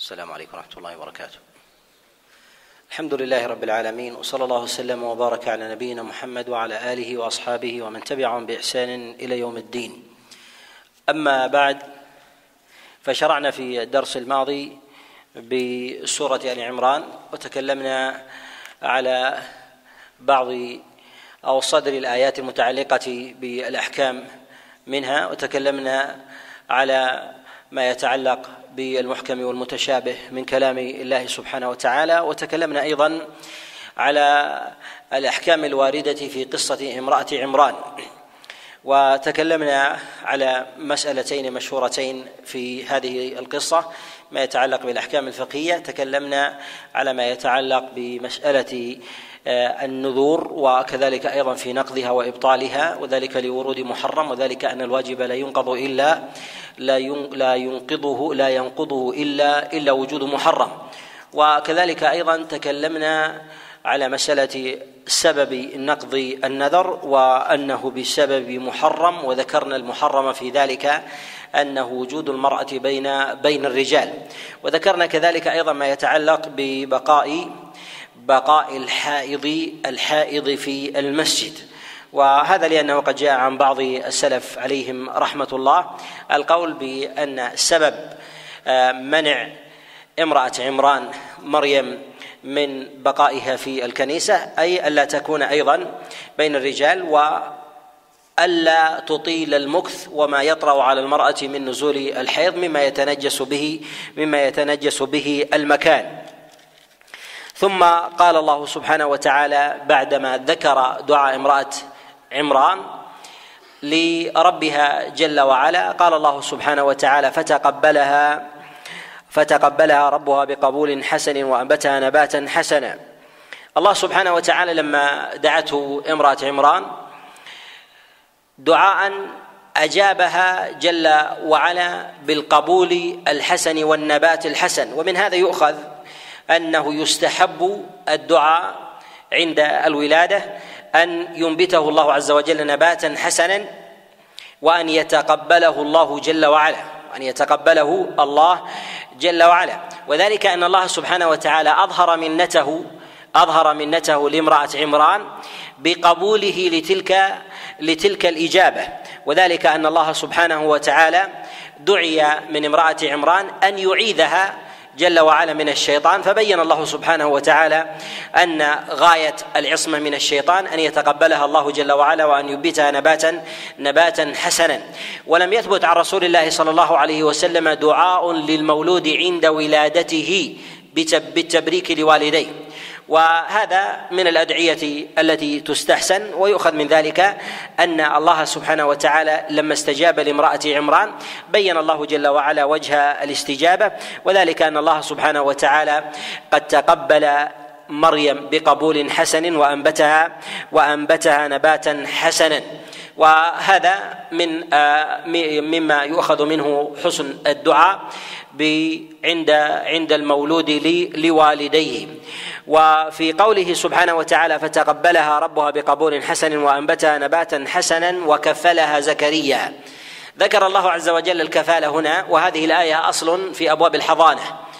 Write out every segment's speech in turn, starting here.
السلام عليكم ورحمة الله وبركاته. الحمد لله رب العالمين، وصلى الله وسلم وبارك على نبينا محمد وعلى آله وأصحابه ومن تبعهم بإحسان إلى يوم الدين. أما بعد، فشرعنا في الدرس الماضي بسورة آل عمران، وتكلمنا على بعض أو صدر الآيات المتعلقة بالأحكام منها، وتكلمنا على ما يتعلق بالمحكم والمتشابه من كلام الله سبحانه وتعالى، وتكلمنا أيضا على الأحكام الواردة في قصة امرأة عمران، وتكلمنا على مسألتين مشهورتين في هذه القصة ما يتعلق بالأحكام الفقهية. تكلمنا على ما يتعلق بمسألة النذور، وكذلك أيضا في نقضها وإبطالها، وذلك لورود محرم، وذلك أن الواجب لا ينقضه إلا وجود محرم. وكذلك أيضا تكلمنا على مسألة سبب نقض النذر، وأنه بسبب محرم، وذكرنا المحرم في ذلك أنه وجود المرأة بين الرجال. وذكرنا كذلك أيضا ما يتعلق ببقاء الحائض في المسجد، وهذا لأنه قد جاء عن بعض السلف عليهم رحمة الله القول بأن سبب منع امرأة عمران مريم من بقائها في الكنيسة أي ألا تكون أيضا بين الرجال، وألا تطيل المكث وما يطرأ على المرأة من نزول الحيض مما يتنجس به المكان. ثم قال الله سبحانه وتعالى بعدما ذكر دعاء امرأة عمران لربها جل وعلا، قال الله سبحانه وتعالى فتقبلها ربها بقبول حسن وأنبتها نباتا حسنا. الله سبحانه وتعالى لما دعته امرأة عمران دعاء أجابها جل وعلا بالقبول الحسن والنبات الحسن. ومن هذا يؤخذ أنه يستحب الدعاء عند الولادة أن ينبته الله عز وجل نباتا حسنا، وأن يتقبله الله جل وعلا، وذلك أن الله سبحانه وتعالى أظهر منته لامرأة عمران بقبوله لتلك الإجابة، وذلك أن الله سبحانه وتعالى دعي من امرأة عمران أن يعيذها جل وعلا من الشيطان، فبين الله سبحانه وتعالى أن غاية العصمة من الشيطان أن يتقبلها الله جل وعلا وأن ينبتها نباتا حسنا. ولم يثبت عن رسول الله صلى الله عليه وسلم دعاء للمولود عند ولادته بالتبريك لوالديه، وهذا من الأدعية التي تستحسن. ويؤخذ من ذلك أن الله سبحانه وتعالى لما استجاب لامرأة عمران بين الله جل وعلا وجه الاستجابة، وذلك أن الله سبحانه وتعالى قد تقبل مريم بقبول حسن وأنبتها نباتا حسنا. وهذا مما يؤخذ منه حسن الدعاء عند المولود لوالديه. وفي قوله سبحانه وتعالى فتقبلها ربها بقبول حسن وأنبتها نباتا حسنا وكفلها زكريا، ذكر الله عز وجل الكفالة هنا، وهذه الآية أصل في أبواب الحضانة.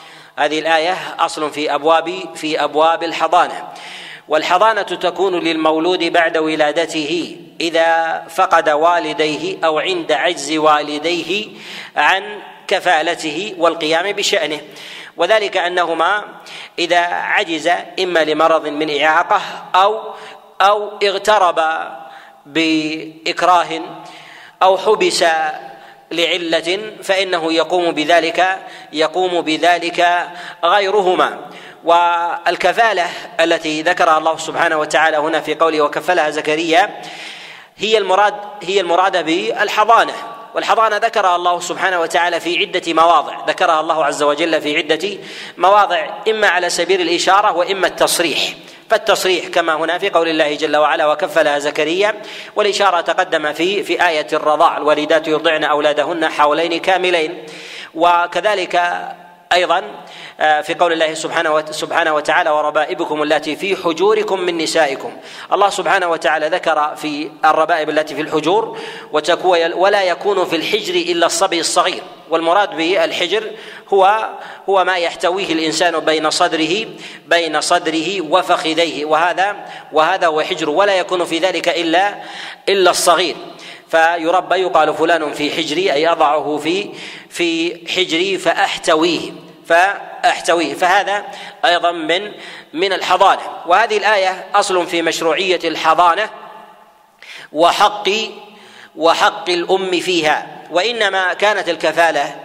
في أبواب الحضانة، والحضانة تكون للمولود بعد ولادته إذا فقد والديه أو عند عجز والديه عن كفالته والقيام بشأنه، وذلك أنهما إذا عجز إما لمرض من إعاقة أو اغترب بإكراه أو حبس لعلة فإنه يقوم بذلك غيرهما. والكفالة التي ذكرها الله سبحانه وتعالى هنا في قوله وكفلها زكريا هي المراد بالحضانة، والحضانة ذكرها الله سبحانه وتعالى في عدة مواضع، ذكرها الله عز وجل في عدة مواضع إما على سبيل الإشارة وإما التصريح. فالتصريح كما هنا في قول الله جل وعلا وكفلها زكريا، والإشارة تقدم في آية الرضاع الوالدات يرضعن أولادهن حولين كاملين. وكذلك أيضا في قول الله سبحانه وتعالى وربائبكم اللاتي في حجوركم من نسائكم، الله سبحانه وتعالى ذكر في الربائب التي في الحجور ولا يكون في الحجر إلا الصبي الصغير، والمراد بالحجر هو ما يحتويه الإنسان بين صدره وفخذيه، وهذا هو حجر، ولا يكون في ذلك إلا الصغير. فيربى يقال فلان في حجري، أي أضعه في حجري فأحتويه، فهذا أيضا من الحضانة. وهذه الآية أصل في مشروعية الحضانة وحق الأم فيها. وإنما كانت الكفالة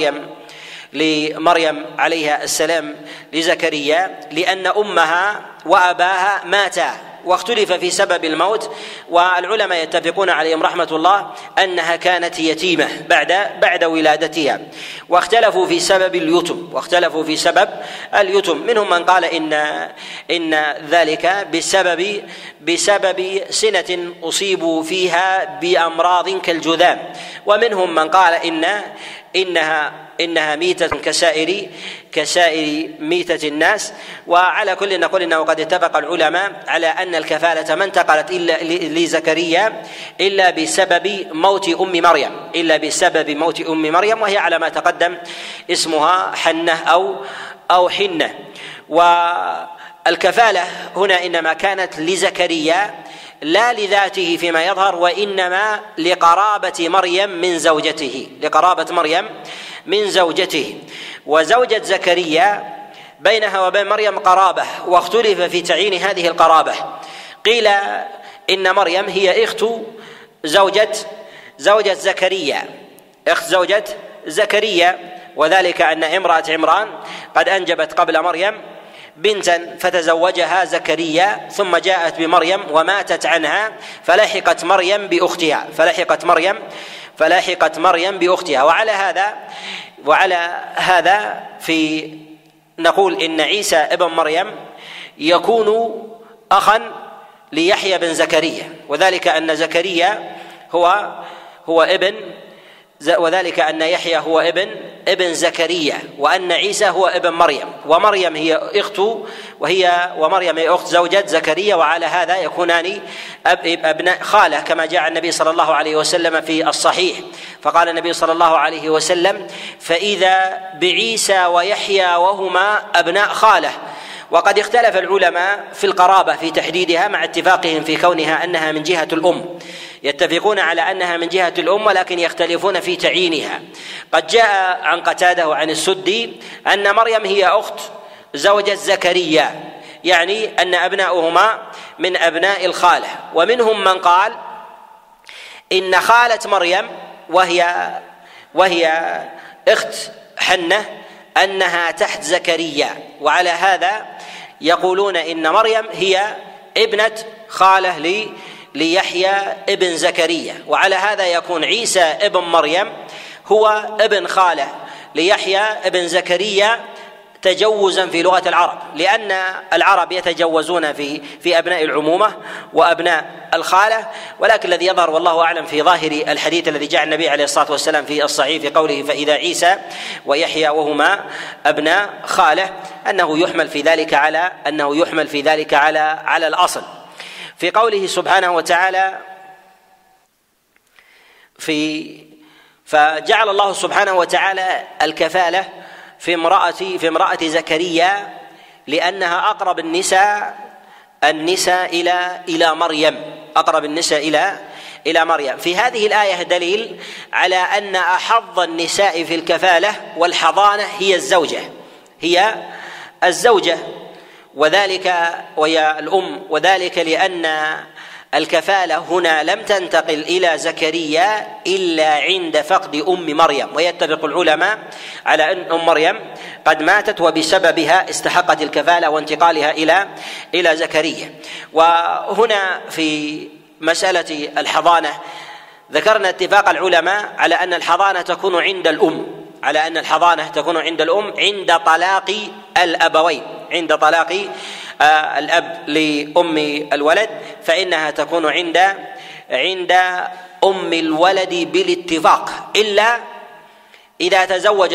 لمريم عليها السلام لزكريا لأن أمها وأباها ماتا، واختلف في سبب الموت، والعلماء يتفقون عليهم رحمة الله أنها كانت يتيمة بعد ولادتها، واختلفوا في سبب اليتم. منهم من قال إن ذلك بسبب سنة أصيبوا فيها بأمراض كالجذام، ومنهم من قال إنها ميتة كسائر ميتة الناس. وعلى كل نقول إنه قد اتفق العلماء على أن الكفالة ما انتقلت لزكريا إلا بسبب موت أم مريم، وهي على ما تقدم اسمها حنة أو حنة. والكفالة هنا إنما كانت لزكريا لا لذاته فيما يظهر، وإنما لقرابة مريم من زوجته. وزوجة زكريا بينها وبين مريم قرابة، واختلف في تعيين هذه القرابة. قيل إن مريم هي أخت زوجة زكريا، وذلك أن امرأة عمران قد أنجبت قبل مريم بنتا فتزوجها زكريا، ثم جاءت بمريم وماتت عنها فلحقت مريم بأختها. وعلى هذا في نقول إن عيسى ابن مريم يكون أخا ليحيى بن زكريا، وذلك أن زكريا هو ابن، وذلك أن يحيى هو ابن زكريا، وأن عيسى هو ابن مريم، ومريم هي أخته، ومريم هي أخت زوجة زكريا، وعلى هذا يكونان أبناء خالة، كما جاء النبي صلى الله عليه وسلم في الصحيح. فقال النبي صلى الله عليه وسلم: فإذا بعيسى ويحيى وهما أبناء خالة. وقد اختلف العلماء في القرابة في تحديدها، مع اتفاقهم في كونها أنها من جهة الأم، يتفقون على أنها من جهة الأم، ولكن يختلفون في تعيينها. قد جاء عن قتادة وعن السدي أن مريم هي أخت زوجة زكريا، يعني أن أبناؤهما من أبناء الخالة. ومنهم من قال إن خالة مريم وهي أخت حنة أنها تحت زكريا، وعلى هذا يقولون إن مريم هي ابنة خالة ليحيى ابن زكريا، وعلى هذا يكون عيسى ابن مريم هو ابن خالة ليحيى ابن زكريا تجوزا في لغة العرب، لأن العرب يتجوزون في أبناء العمومة وأبناء الخالة. ولكن الذي يظهر والله أعلم في ظاهر الحديث الذي جاء النبي عليه الصلاة والسلام في الصحيح في قوله: فإذا عيسى ويحيى وهما أبناء خالة، أنه يحمل في ذلك على الأصل. في قوله سبحانه وتعالى فجعل الله سبحانه وتعالى الكفالة في امرأة زكريا لأنها أقرب النساء إلى مريم. في هذه الآية دليل على أن أحظ النساء في الكفالة والحضانة هي الزوجة وهي الأم، وذلك لأن الكفالة هنا لم تنتقل إلى زكريا إلا عند فقد أم مريم، ويتفق العلماء على أن أم مريم قد ماتت وبسببها استحقت الكفالة وانتقالها إلى زكريا. وهنا في مسألة الحضانة ذكرنا اتفاق العلماء على أن الحضانة تكون عند الأم عند طلاق الأبوين، عند طلاق الأب لأم الولد، فإنها تكون عند أم الولد بالاتفاق، إلا إذا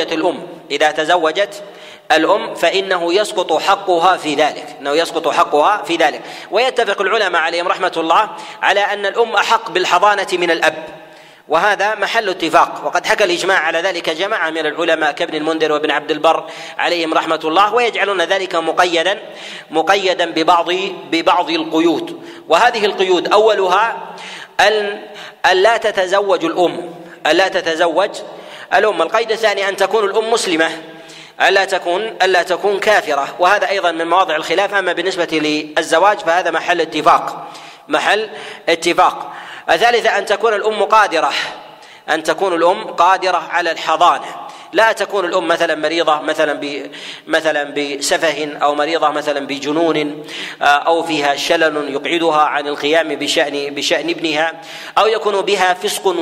تزوجت الأم فإنه يسقط حقها في ذلك. ويتفق العلماء عليهم رحمة الله على أن الأم أحق بالحضانة من الأب، وهذا محل اتفاق، وقد حكى الإجماع على ذلك جماعة من العلماء كابن المنذر وابن عبد البر عليهم رحمة الله، ويجعلون ذلك مقيدا ببعض القيود. وهذه القيود أولها أن لا تتزوج الأم، القيد الثاني أن تكون الأم مسلمة، ألا تكون كافرة، وهذا أيضا من مواضع الخلاف. أما بالنسبة للزواج فهذا محل اتفاق. الثالثة أن تكون الأم قادرة على الحضانة، لا تكون الأم مثلا مريضة مثلا بسفه أو مريضة مثلا بجنون أو فيها شلل يقعدها عن القيام بشأن ابنها، أو يكون بها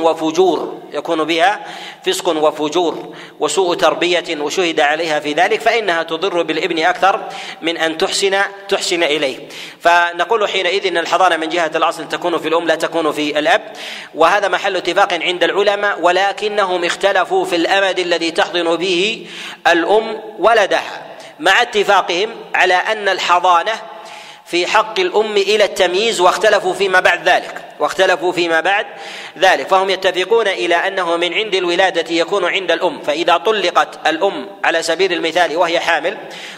فسق وفجور وسوء تربية وشهد عليها في ذلك، فإنها تضر بالابن أكثر من أن تحسن إليه. فنقول حينئذ أن الحضانة من جهة الأصل تكون في الأم لا تكون في الأب، وهذا محل اتفاق عند العلماء، ولكنهم اختلفوا في الأمد الذي تحضن به الأم ولدها، مع اتفاقهم على أن الحضانة في حق الأم إلى التمييز، واختلفوا فيما بعد ذلك، فهم يتفقون إلى أنه من عند الولادة يكون عند الأم، فإذا طلقت الأم على سبيل المثال وهي حامل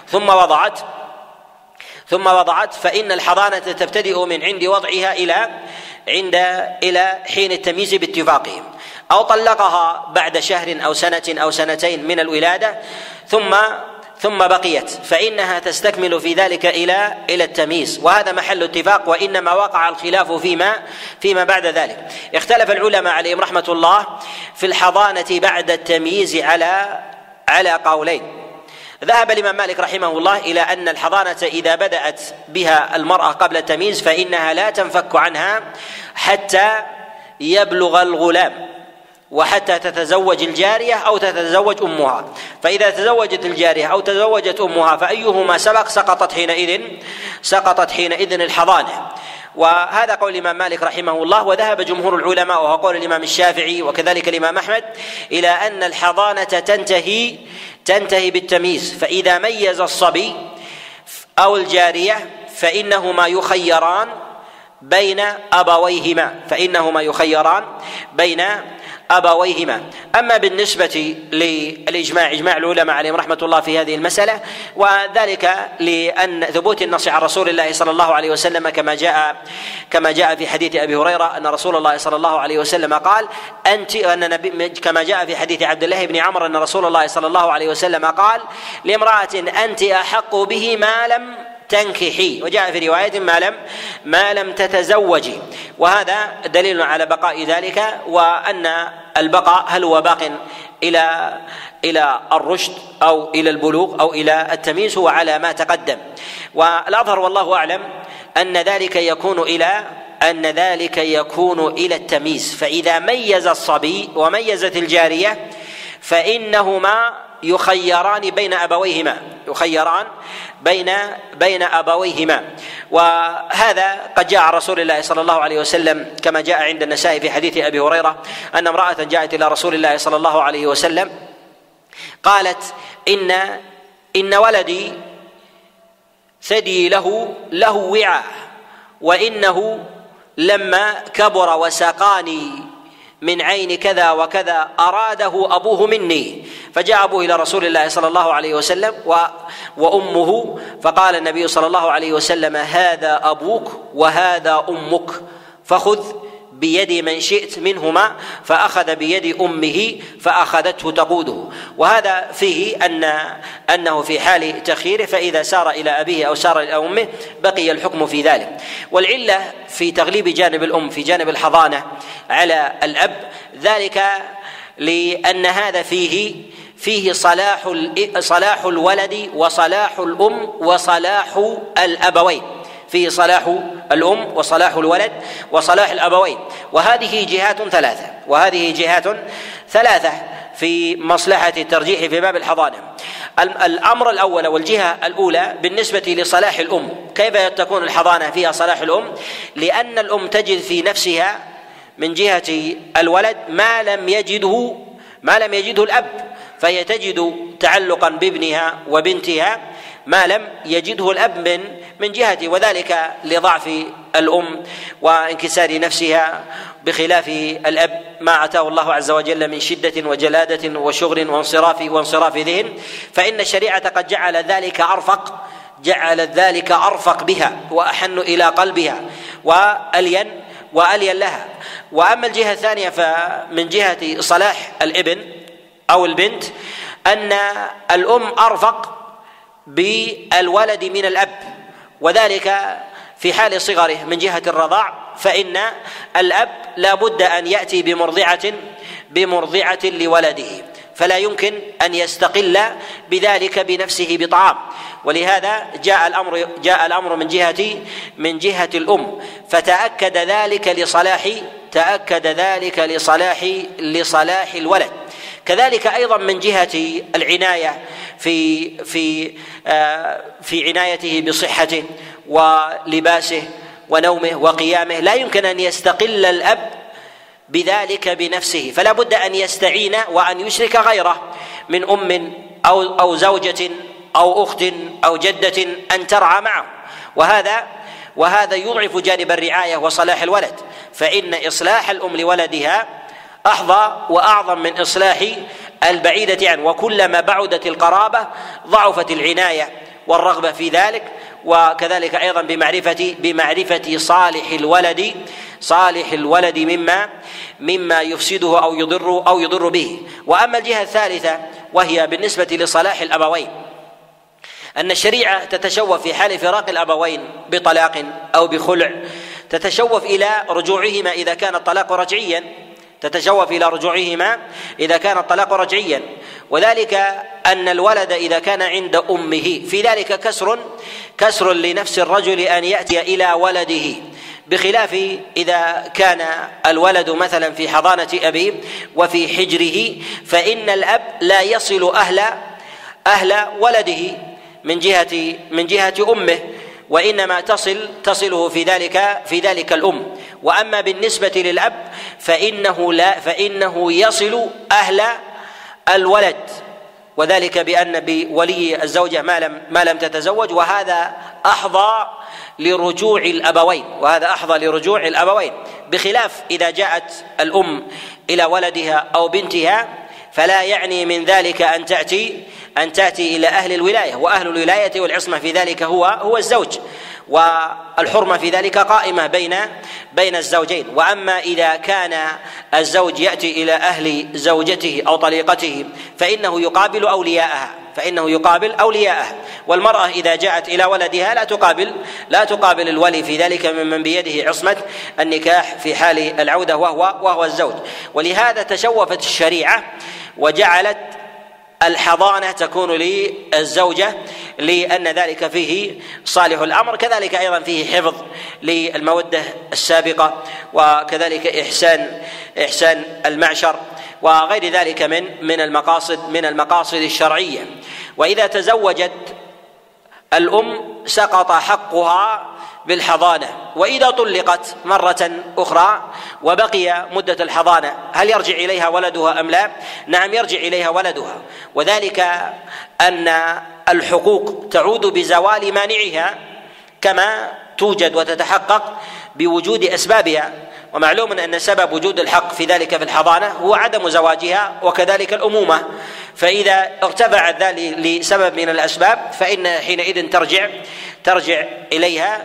ثم وضعت فإن الحضانة تبتدئ من عند وضعها إلى حين التمييز باتفاقهم، أو طلقها بعد شهر أو سنة أو سنتين من الولادة ثم بقيت، فإنها تستكمل في ذلك إلى التمييز، وهذا محل اتفاق. وإنما وقع الخلاف فيما بعد ذلك. اختلف العلماء عليهم رحمة الله في الحضانة بعد التمييز على قولين. ذهب الإمام مالك رحمه الله إلى أن الحضانة إذا بدأت بها المرأة قبل التمييز فإنها لا تنفك عنها حتى يبلغ الغلام، وحتى تتزوج الجارية أو تتزوج أمها، فإذا تزوجت الجارية أو تزوجت أمها فأيهما سبق سقطت حينئذ الحضانة. وهذا قول الإمام مالك رحمه الله. وذهب جمهور العلماء وهو قول الإمام الشافعي وكذلك الإمام أحمد إلى أن الحضانة تنتهي بالتمييز، فإذا ميز الصبي أو الجارية فإنهما يخيران بين أبويهما. أما بالنسبة للإجماع، إجماع العلماء عليهم رحمة الله في هذه المسألة، وذلك لأن ثبوت النص عن رسول الله صلى الله عليه وسلم كما جاء في حديث أبي هريرة أن رسول الله صلى الله عليه وسلم قال كما جاء في حديث عبد الله بن عمرو أن رسول الله صلى الله عليه وسلم قال لامرأة أنت أحق به ما لم تنكحي، وجاء في رواية ما لم تتزوجي، وهذا دليل على بقاء ذلك، وأن البقاء هل هو باق إلى الرشد أو إلى البلوغ أو إلى التمييز هو على ما تقدم. والأظهر والله أعلم أن ذلك يكون إلى التمييز، فإذا ميز الصبي وميزت الجارية فإنهما يخيران بين أبويهما. وهذا قد جاء عن رسول الله صلى الله عليه وسلم كما جاء عند النسائي في حديث أبي هريرة أن امرأة جاءت إلى رسول الله صلى الله عليه وسلم قالت إن ولدي ثدي له وعاء، وإنه لما كبر وساقاني من عين كذا وكذا أراده أبوه مني، فجاء أبوه إلى رسول الله صلى الله عليه وسلم وأمه، فقال النبي صلى الله عليه وسلم هذا أبوك وهذا أمك، فخذ بيد من شئت منهما، فأخذ بيد أمه فأخذته تقوده. وهذا فيه أنه في حال تخييره فإذا سار إلى أبيه أو سار إلى أمه بقي الحكم في ذلك. والعلة في تغليب جانب الأم في جانب الحضانة على الأب ذلك لأن هذا فيه صلاح الولد وصلاح الأم وصلاح الأبوين، فيه صلاح الأم وصلاح الولد وصلاح الأبوين، وهذه جهات ثلاثة في مصلحة الترجيح في باب الحضانة. الأمر الأول والجهة الأولى بالنسبة لصلاح الأم، كيف تكون الحضانة فيها صلاح الأم؟ لأن الأم تجد في نفسها من جهة الولد ما لم يجده الأب، فهي تجد تعلقا بابنها وبنتها ما لم يجده الأب من جهته، وذلك لضعف الأم وانكسار نفسها، بخلاف الأب ما أتاه الله عز وجل من شدة وجلادة وشغل وانصراف ذهن، فإن الشريعة قد جعلت ذلك أرفق بها وأحن إلى قلبها وألين لها. وأما الجهة الثانية فمن جهة صلاح الابن أو البنت أن الأم أرفق بالولد من الأب، وذلك في حال صغره من جهة الرضاع، فإن الأب لا بد أن يأتي بمرضعة لولده، فلا يمكن أن يستقل بذلك بنفسه بطعام، ولهذا جاء الأمر من جهة الأم، فتأكد ذلك لصلاح الولد. كذلك أيضا من جهة العناية في عنايته بصحته ولباسه ونومه وقيامه، لا يمكن أن يستقل الأب بذلك بنفسه، فلا بد أن يستعين وأن يشرك غيره من أم أو زوجة أو أخت أو جدة أن ترعى معه، وهذا يضعف جانب الرعاية وصلاح الولد، فإن إصلاح الأم لولدها أحظى وأعظم من إصلاح البعيدة عنه، وكلما بعدت القرابة ضعفت العناية والرغبة في ذلك، وكذلك أيضا بمعرفة صالح الولد مما يفسده أو يضر به. وأما الجهة الثالثة وهي بالنسبة لصلاح الأبوين، أن الشريعة تتشوف في حال فراق الأبوين بطلاق أو بخلع، تتشوف إلى رجوعهما إذا كان الطلاق رجعيا، وذلك أن الولد إذا كان عند أمه في ذلك كسر لنفس الرجل أن يأتي إلى ولده، بخلاف إذا كان الولد مثلا في حضانة أبيه وفي حجره، فإن الأب لا يصل أهل ولده من جهة أمه، وإنما تصله في ذلك الأم. وأما بالنسبة للأب فإنه يصل أهل الولد، وذلك بأن بولي الزوجة ما لم تتزوج، وهذا أحظى لرجوع الأبوين، بخلاف إذا جاءت الأم إلى ولدها أو بنتها فلا يعني من ذلك أن تأتي إلى أهل الولاية، وأهل الولاية والعصمة في ذلك هو الزوج، والحرمة في ذلك قائمة بين الزوجين. وأما إذا كان الزوج يأتي إلى أهل زوجته أو طليقته فإنه يقابل أولياءها، والمرأة إذا جاءت إلى ولدها لا تقابل الولي في ذلك ممن بيده عصمة النكاح في حال العودة وهو الزوج. ولهذا تشوفت الشريعة وجعلت الحضانة تكون للزوجة، لأن ذلك فيه صالح الأمر، كذلك أيضا فيه حفظ للمودة السابقة، وكذلك إحسان المعشر وغير ذلك من المقاصد الشرعية. وإذا تزوجت الأم سقط حقها بالحضانة، وإذا طلقت مرة أخرى وبقي مدة الحضانة هل يرجع إليها ولدها أم لا؟ نعم، يرجع إليها ولدها، وذلك أن الحقوق تعود بزوال مانعها كما توجد وتتحقق بوجود أسبابها، ومعلوم أن سبب وجود الحق في ذلك في الحضانة هو عدم زواجها، وكذلك الأمومة، فإذا ارتفعت ذلك لسبب من الأسباب فإن حينئذ ترجع إليها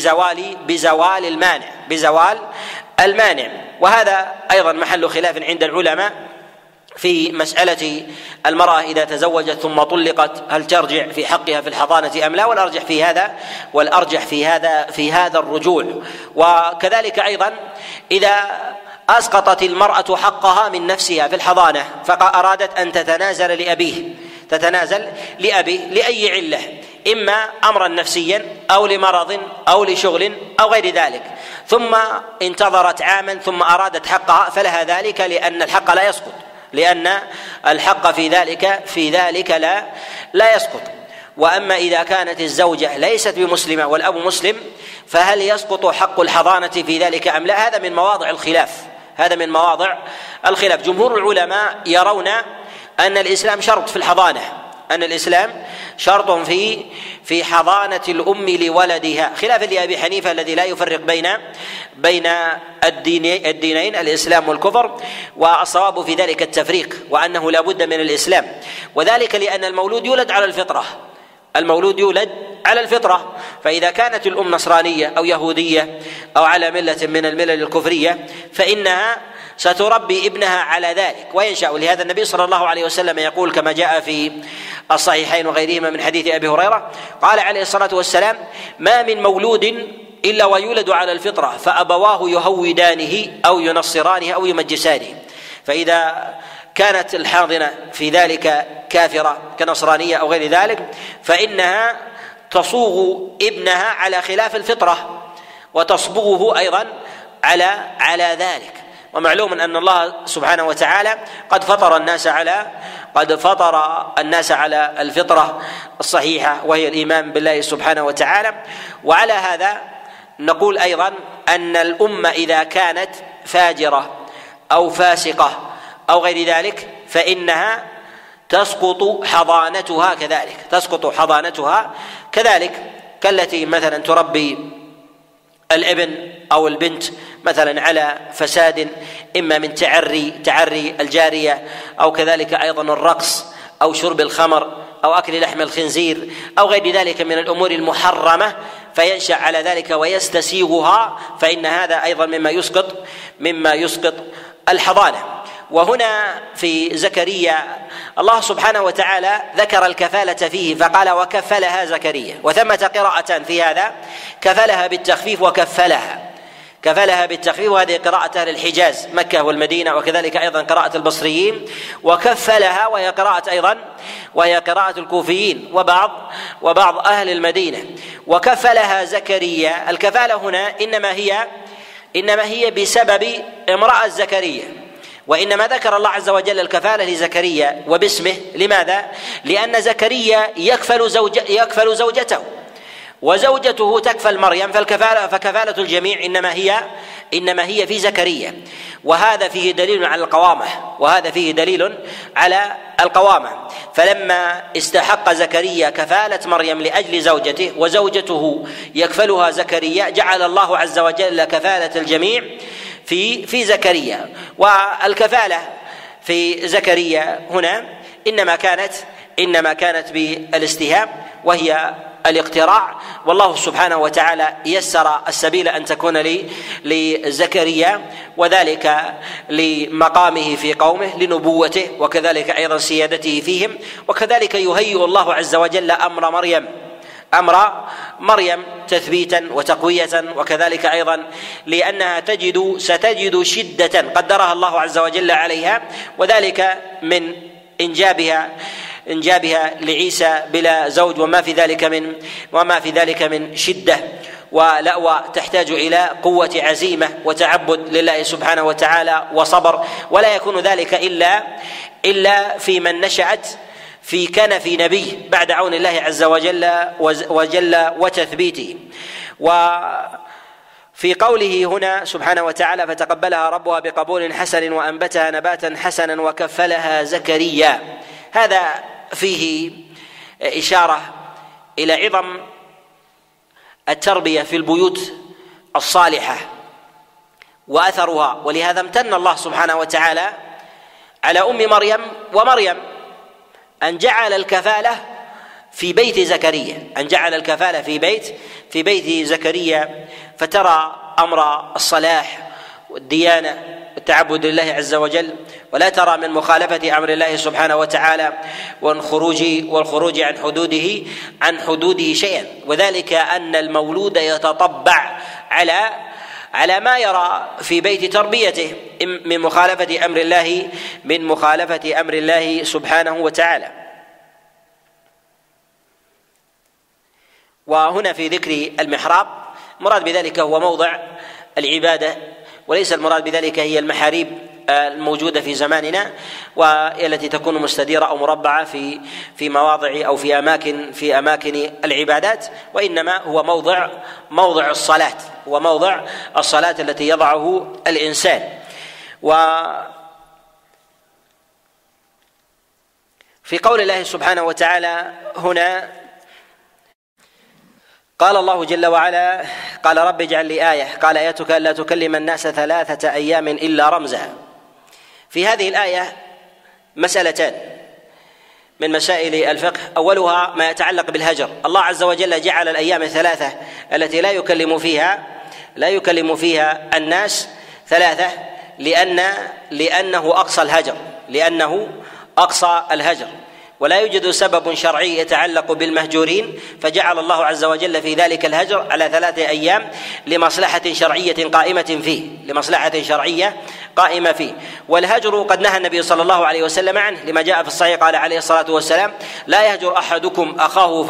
بزوال المانع. وهذا أيضا محل خلاف عند العلماء في مسألة المرأة إذا تزوجت ثم طلقت هل ترجع في حقها في الحضانة أم لا، والأرجح في هذا الرجوع. وكذلك أيضا إذا أسقطت المرأة حقها من نفسها في الحضانة فأرادت أن تتنازل لأبيه لأي علة، إما أمرا نفسيا أو لمرض أو لشغل أو غير ذلك، ثم انتظرت عاما ثم أرادت حقها فلها ذلك، لأن الحق لا يسقط، لأن الحق في ذلك لا يسقط. وأما إذا كانت الزوجة ليست بمسلمة والأب مسلم فهل يسقط حق الحضانة في ذلك أم لا؟ هذا من مواضع الخلاف. جمهور العلماء يرون أن الإسلام شرط في الحضانة، أن الإسلام شرط في حضانة الأم لولدها، خلافا لأبي حنيفة الذي لا يفرق بين الدينين الإسلام والكفر، والصواب في ذلك التفريق، وأنه لا بد من الإسلام، وذلك لأن المولود يولد على الفطرة، المولود يولد على الفطرة، فإذا كانت الأم نصرانية أو يهودية أو على ملة من الملل الكفرية فإنها ستربي ابنها على ذلك وينشأ. ولهذا النبي صلى الله عليه وسلم يقول كما جاء في الصحيحين وغيرهما من حديث أبي هريرة قال عليه الصلاة والسلام: ما من مولود إلا ويولد على الفطرة فأبواه يهودانه أو ينصرانه أو يمجسانه. فإذا كانت الحاضنة في ذلك كافرة كنصرانية أو غير ذلك فإنها تصوغ ابنها على خلاف الفطرة وتصبغه أيضا على ذلك. ومعلوم أن الله سبحانه وتعالى قد فطر الناس على الفطرة الصحيحة وهي الإيمان بالله سبحانه وتعالى. وعلى هذا نقول أيضا أن الأمة إذا كانت فاجرة أو فاسقة أو غير ذلك فإنها تسقط حضانتها كذلك كالتي مثلا تربي الابن أو البنت مثلا على فساد إما من تعري الجارية أو كذلك أيضا الرقص أو شرب الخمر أو أكل لحم الخنزير أو غير ذلك من الأمور المحرمة فينشأ على ذلك ويستسيغها، فإن هذا أيضا مما يسقط الحضانة. وهنا في زكريا الله سبحانه وتعالى ذكر الكفالة فيه فقال: وكفلها زكريا. وثمة قراءتان في هذا: كفلها بالتخفيف كفلها بالتخفيف، وهذه قراءة أهل الحجاز مكة والمدينة، وكذلك أيضا قراءة البصريين. وكفلها وهي قراءة الكوفيين وبعض أهل المدينة. وكفلها زكريا، الكفالة هنا إنما هي بسبب امرأة زكريا، وإنما ذكر الله عز وجل الكفالة لزكريا وباسمه. لماذا؟ لأن زكريا يكفل زوجته وزوجته تكفل مريم، فكفالة الجميع إنما هي في زكريا، وهذا فيه دليل على القوامة. فلما استحق زكريا كفالة مريم لأجل زوجته وزوجته يكفلها زكريا جعل الله عز وجل كفالة الجميع في زكريا. والكفالة في زكريا هنا إنما كانت بالاستهام وهي الاقتراع، والله سبحانه وتعالى يسر السبيل أن تكون لزكريا، وذلك لمقامه في قومه لنبوته وكذلك أيضا سيادته فيهم. وكذلك يهيئ الله عز وجل أمر مريم تثبيتا وتقوية، وكذلك أيضا لأنها ستجد شدة قدرها الله عز وجل عليها، وذلك من إنجابها لعيسى بلا زوج وما في ذلك من شدة ولأوى تحتاج إلى قوة عزيمة وتعبد لله سبحانه وتعالى وصبر، ولا يكون ذلك إلا في من نشأت في كنف نبيه بعد عون الله عز وجل وتثبيته. وفي قوله هنا سبحانه وتعالى: فتقبلها ربها بقبول حسن وأنبتها نباتا حسنا وكفلها زكريا، هذا فيه إشارة إلى عظم التربية في البيوت الصالحة وأثرها. ولهذا امتن الله سبحانه وتعالى على أم مريم ومريم أن جعل الكفالة في بيت زكريا، في بيت زكريا، فترى أمر الصلاح والديانة والتعبد لله عز وجل، ولا ترى من مخالفة أمر الله سبحانه وتعالى والخروج عن حدوده شيئا. وذلك أن المولود يتطبع على ما يرى في بيت تربيته من مخالفة أمر الله سبحانه وتعالى. وهنا في ذكر المحراب المراد بذلك هو موضع العبادة، وليس المراد بذلك هي المحاريب الموجودة في زماننا والتي تكون مستديرة أو مربعة في مواضع أو في أماكن العبادات، وإنما هو موضع الصلاة التي يضعه الإنسان. في قول الله سبحانه وتعالى هنا قال الله جل وعلا: قال رب اجعل لي آية، قال آيتك ألا تكلم الناس 3 أيام إلا رمزا. في هذه الآية مسألتان من مسائل الفقه، أولها ما يتعلق بالهجر. الله عز وجل جعل الأيام 3 التي لا يكلم فيها الناس 3 لأنه أقصى الهجر، ولا يوجد سبب شرعي يتعلق بالمهجورين، فجعل الله عز وجل في ذلك الهجر على 3 أيام لمصلحة شرعية قائمة فيه. والهجر قد نهى النبي صلى الله عليه وسلم عنه، لما جاء في الصحيح قال عليه الصلاة والسلام: لا يهجر أحدكم أخاه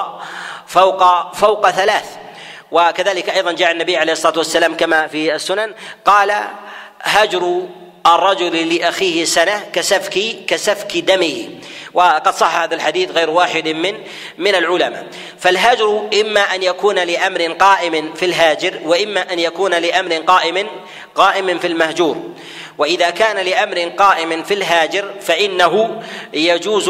فوق 3. وكذلك أيضا جاء النبي عليه الصلاة والسلام كما في السنن قال: هجر الرجل لأخيه سنة كسفك دمه. وقد صح هذا الحديث غير واحد من العلماء. فالهجر إما أن يكون لأمر قائم في الهاجر، وإما أن يكون لأمر قائم في المهجور. وإذا كان لأمر قائم في الهاجر فإنه يجوز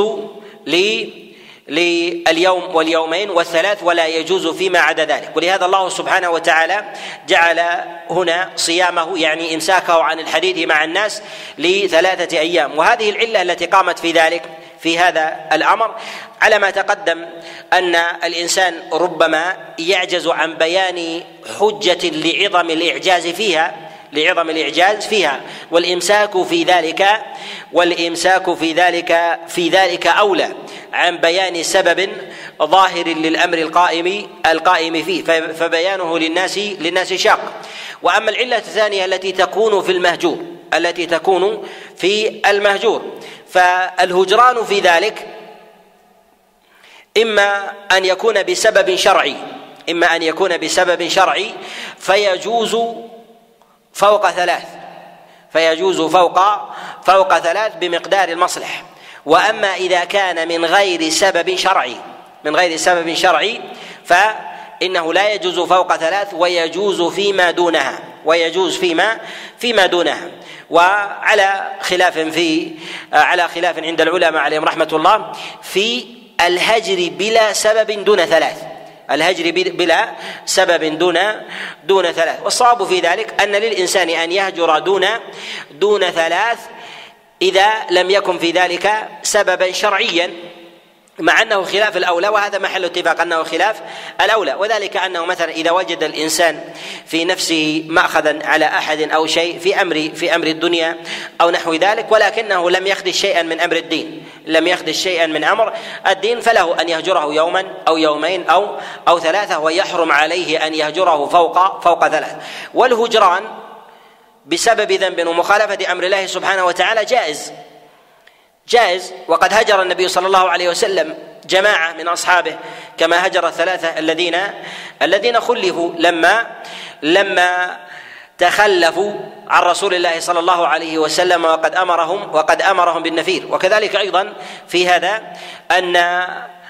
لليوم واليومين والثلاث، ولا يجوز فيما عدا ذلك. ولهذا الله سبحانه وتعالى جعل هنا صيامه، يعني إمساكه عن الحديث مع الناس ل3 أيام. وهذه العلة التي قامت في هذا الأمر على ما تقدم أن الإنسان ربما يعجز عن بيان حجة لعظم الإعجاز فيها، والإمساك في ذلك أولى عن بيان سبب ظاهر للأمر القائم فيه، فبيانه للناس شاق. وأما العلة الثانية التي تكون في المهجور فالهجران في ذلك إما أن يكون بسبب شرعي فيجوز فوق 3 بمقدار المصلح. وأما إذا كان من غير سبب شرعي فإنه لا يجوز فوق 3 ويجوز فيما دونها. وعلى خلاف عند العلماء عليهم رحمة الله في الهجر بلا سبب دون 3. والصواب في ذلك أن للإنسان أن يهجر دون 3 إذا لم يكن في ذلك سببا شرعيا، مع أنه خلاف الأولى، وهذا محل اتفاق أنه خلاف الأولى. وذلك أنه مثلا إذا وجد الإنسان في نفسه مأخذا على أحد أو شيء في أمر الدنيا أو نحو ذلك، ولكنه لم يخدش شيئا من أمر الدين، فله أن يهجره يوما أو يومين أو 3، ويحرم عليه أن يهجره فوق 3. والهجران بسبب ذنب ومخالفة أمر الله سبحانه وتعالى جائز. وقد هجر النبي صلى الله عليه وسلم جماعة من أصحابه كما هجر 3 الذين خلفوا لما تخلفوا عن رسول الله صلى الله عليه وسلم، وقد أمرهم بالنفير. وكذلك أيضا في هذا أن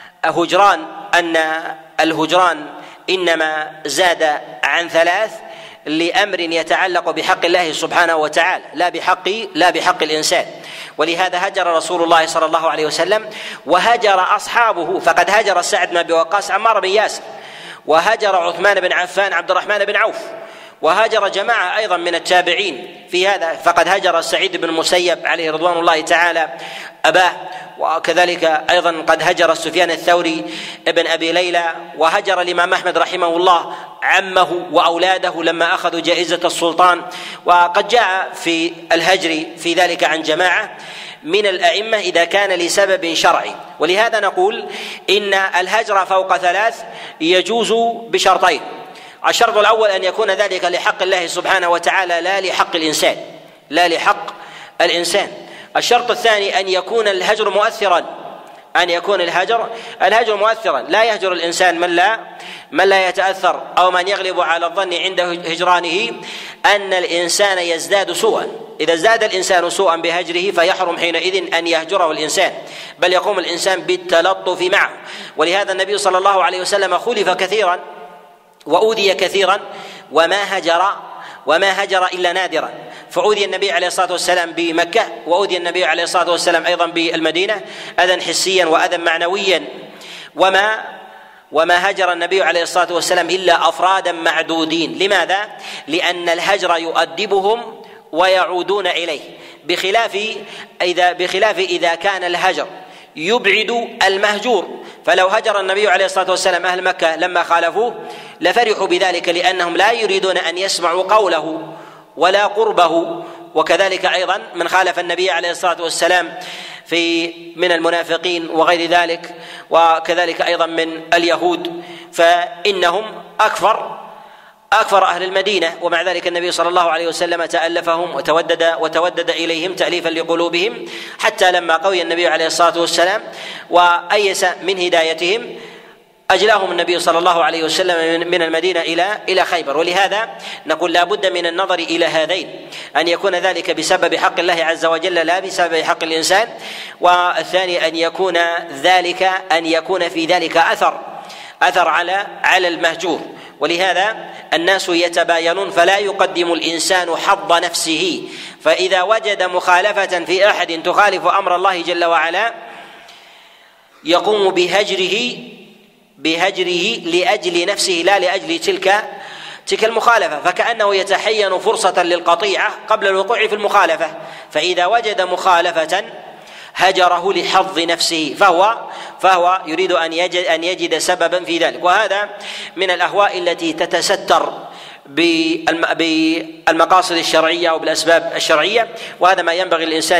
الهجران إنما زاد عن 3 لأمر يتعلق بحق الله سبحانه وتعالى لا بحق الإنسان. ولهذا هجر رسول الله صلى الله عليه وسلم وهجر أصحابه، فقد هجر سعد بن أبي وقاص عمار بن ياسر، وهجر عثمان بن عفان عبد الرحمن بن عوف، وهجر جماعة أيضا من التابعين في هذا، فقد هجر سعيد بن المسيب عليه رضوان الله تعالى أباه، وكذلك أيضا قد هجر سفيان الثوري ابن أبي ليلى، وهجر الإمام أحمد رحمه الله عمه وأولاده لما أخذوا جائزة السلطان. وقد جاء في الهجر في ذلك عن جماعة من الأئمة إذا كان لسبب شرعي. ولهذا نقول إن الهجر فوق 3 يجوز بشرطين: الشرط الأول أن يكون ذلك لحق الله سبحانه وتعالى لا لحق الإنسان. الشرط الثاني أن يكون الهجر مؤثرا، لا يهجر الإنسان من لا يتأثر، أو من يغلب على الظن عند هجرانه أن الإنسان يزداد سوءا. إذا ازداد الإنسان سوءا بهجره فيحرم حينئذ أن يهجره الإنسان، بل يقوم الإنسان بالتلطف معه. ولهذا النبي صلى الله عليه وسلم خلف كثيرا وأوذي كثيرا وما هجر إلا نادرا، فأوذي النبي عليه الصلاة والسلام بمكة، وأوذي النبي عليه الصلاة والسلام أيضا بالمدينة أذى حسيا وأذى معنويا، وما هجر النبي عليه الصلاة والسلام إلا أفرادا معدودين. لماذا؟ لأن الهجر يؤدبهم ويعودون إليه، بخلاف إذا كان الهجر يبعد المهجور. فلو هجر النبي عليه الصلاة والسلام أهل مكة لما خالفوه لفرحوا بذلك، لأنهم لا يريدون أن يسمعوا قوله ولا قربه. وكذلك أيضا من خالف النبي عليه الصلاة والسلام من المنافقين وغير ذلك، وكذلك أيضا من اليهود، فإنهم أكفر أهل المدينة. ومع ذلك النبي صلى الله عليه وسلم تألفهم وتودد إليهم تأليفا لقلوبهم، حتى لما قوي النبي عليه الصلاة والسلام وأيس من هدايتهم أجلاهم النبي صلى الله عليه وسلم من المدينة إلى خيبر. ولهذا نقول لا بد من النظر إلى هذين، أن يكون ذلك بسبب حق الله عز وجل لا بسبب حق الإنسان، والثاني أن يكون في ذلك أثر على المهجور. ولهذا الناس يتباينون، فلا يقدم الإنسان حظ نفسه، فإذا وجد مخالفة في أحد تخالف أمر الله جل وعلا يقوم بهجره لأجل نفسه لا لأجل تلك المخالفة، فكأنه يتحين فرصة للقطيعة قبل الوقوع في المخالفة. فإذا وجد مخالفة هجره لحظ نفسه، فهو يريد أن يجد سببا في ذلك. وهذا من الأهواء التي تتستر بالمقاصد الشرعية وبالأسباب الشرعية، وهذا ما ينبغي الإنسان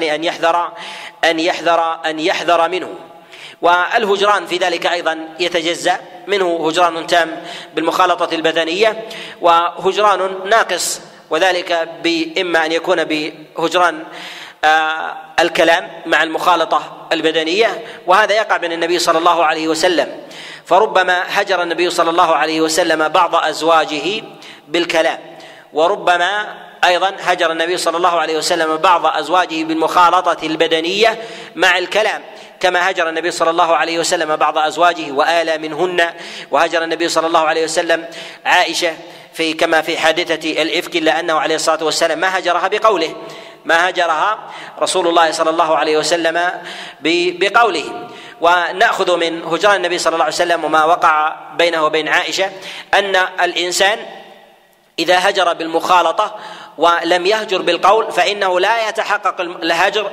أن يحذر منه. والهجران في ذلك أيضا يتجزأ منه هجران تام بالمخالطة البدنية، وهجران ناقص، وذلك إما أن يكون بهجران الكلام مع المخالطة البدنية، وهذا يقع بين النبي صلى الله عليه وسلم، فربما هجر النبي صلى الله عليه وسلم بعض أزواجه بالكلام، وربما أيضا هجر النبي صلى الله عليه وسلم بعض أزواجه بالمخالطة البدنية مع الكلام، كما هجر النبي صلى الله عليه وسلم بعض أزواجه وآلى منهن، وهجر النبي صلى الله عليه وسلم عائشة كما في حادثة الإفك، إلا أنه عليه الصلاة والسلام ما هجرها بقوله، ما هجرها رسول الله صلى الله عليه وسلم بقوله. ونأخذ من هجران النبي صلى الله عليه وسلم وما وقع بينه وبين عائشة أن الإنسان إذا هجر بالمخالطة ولم يهجر بالقول فإنه لا يتحقق الهجر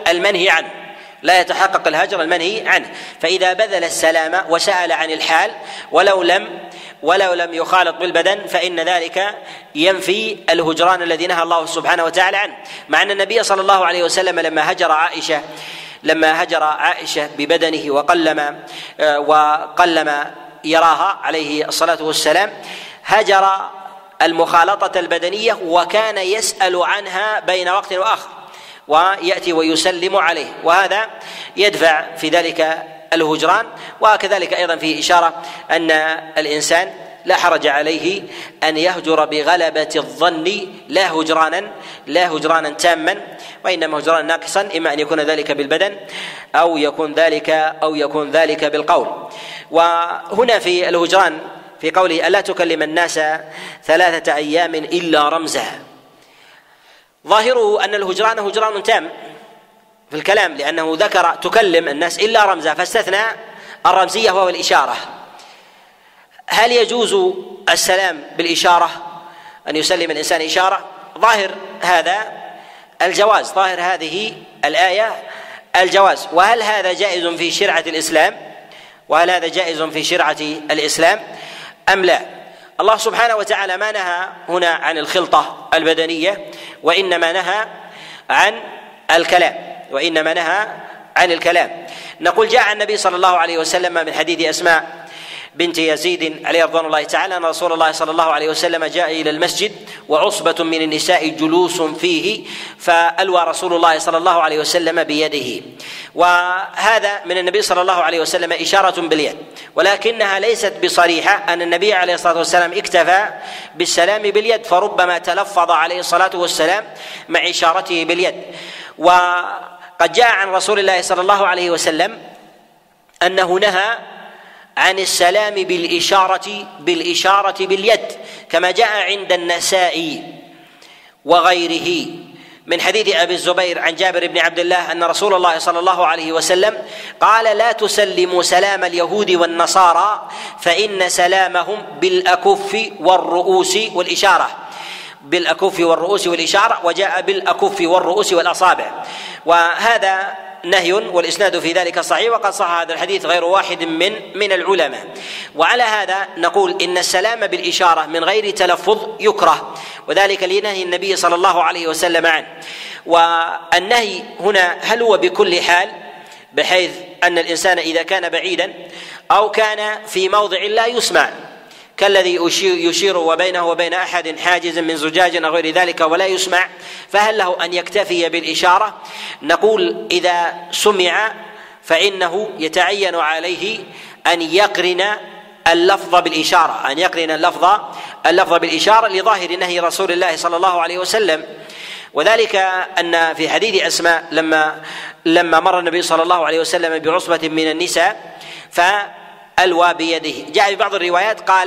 المنهي عنه، فإذا بذل السلام وسأل عن الحال ولو لم يخالط بالبدن فإن ذلك ينفي الهجران الذي نهى الله سبحانه وتعالى عنه. مع أن النبي صلى الله عليه وسلم لما هجر عائشة ببدنه وقلما يراها عليه الصلاة والسلام، هجر المخالطة البدنية وكان يسأل عنها بين وقت وآخر ويأتي ويسلم عليه، وهذا يدفع في ذلك الهجران. وكذلك أيضا في إشارة أن الإنسان لا حرج عليه أن يهجر بغلبة الظن لا هجرانا تاما، وإنما هجرانا ناقصا، إما أن يكون ذلك بالبدن أو يكون ذلك بالقول. وهنا في الهجران في قوله ألا تكلم الناس 3 أيام إلا رمزا، ظاهره أن الهجران هجران تام في الكلام، لأنه ذكر تكلم الناس إلا رمزا، فاستثنى الرمزية وهو الإشارة. هل يجوز السلام بالإشارة، أن يسلم الإنسان إشارة؟ ظاهر هذا الجواز، ظاهر هذه الآية الجواز. وهل هذا جائز في شرعة الإسلام أم لا؟ الله سبحانه وتعالى ما نهى هنا عن الخلطة البدنية، وإنما نهى عن الكلام. نقول جاء النبي صلى الله عليه وسلم من حديث أسماء بنت يزيد عليه رضوان الله تعالى أن رسول الله صلى الله عليه وسلم جاء إلى المسجد وعصبة من النساء جلوس فيه، فألوى رسول الله صلى الله عليه وسلم بيده. وهذا من النبي صلى الله عليه وسلم إشارة باليد، ولكنها ليست بصريحة أن النبي عليه الصلاة والسلام اكتفى بالسلام باليد، فربما تلفظ عليه الصلاة والسلام مع إشارته باليد. وقد جاء عن رسول الله صلى الله عليه وسلم أنه نهى عن السلام بالإشارة باليد، كما جاء عند النسائي وغيره من حديث أبي الزبير عن جابر بن عبد الله أن رسول الله صلى الله عليه وسلم قال: لا تسلموا سلام اليهود والنصارى فإن سلامهم بالأكف والرؤوس والإشارة، بالأكف والرؤوس والإشارة، وجاء بالأكف والرؤوس والأصابع، وهذا نهي والإسناد في ذلك صحيح، وقد صح هذا الحديث غير واحد من العلماء. وعلى هذا نقول إن السلام بالإشارة من غير تلفظ يكره، وذلك لنهي النبي صلى الله عليه وسلم عنه. والنهي هنا هل هو بكل حال، بحيث أن الإنسان إذا كان بعيدا أو كان في موضع لا يسمع كالذي يشير وبينه وبين أحد حاجز من زجاج أو غير ذلك ولا يسمع، فهل له أن يكتفي بالإشارة؟ نقول إذا سمع فإنه يتعين عليه أن يقرن اللفظ بالإشارة، أن يقرن اللفظ بالإشارة لظاهر نهي رسول الله صلى الله عليه وسلم. وذلك أن في حديث أسماء لما مر النبي صلى الله عليه وسلم بعصبة من النساء فألوى بيده، جاء في بعض الروايات قال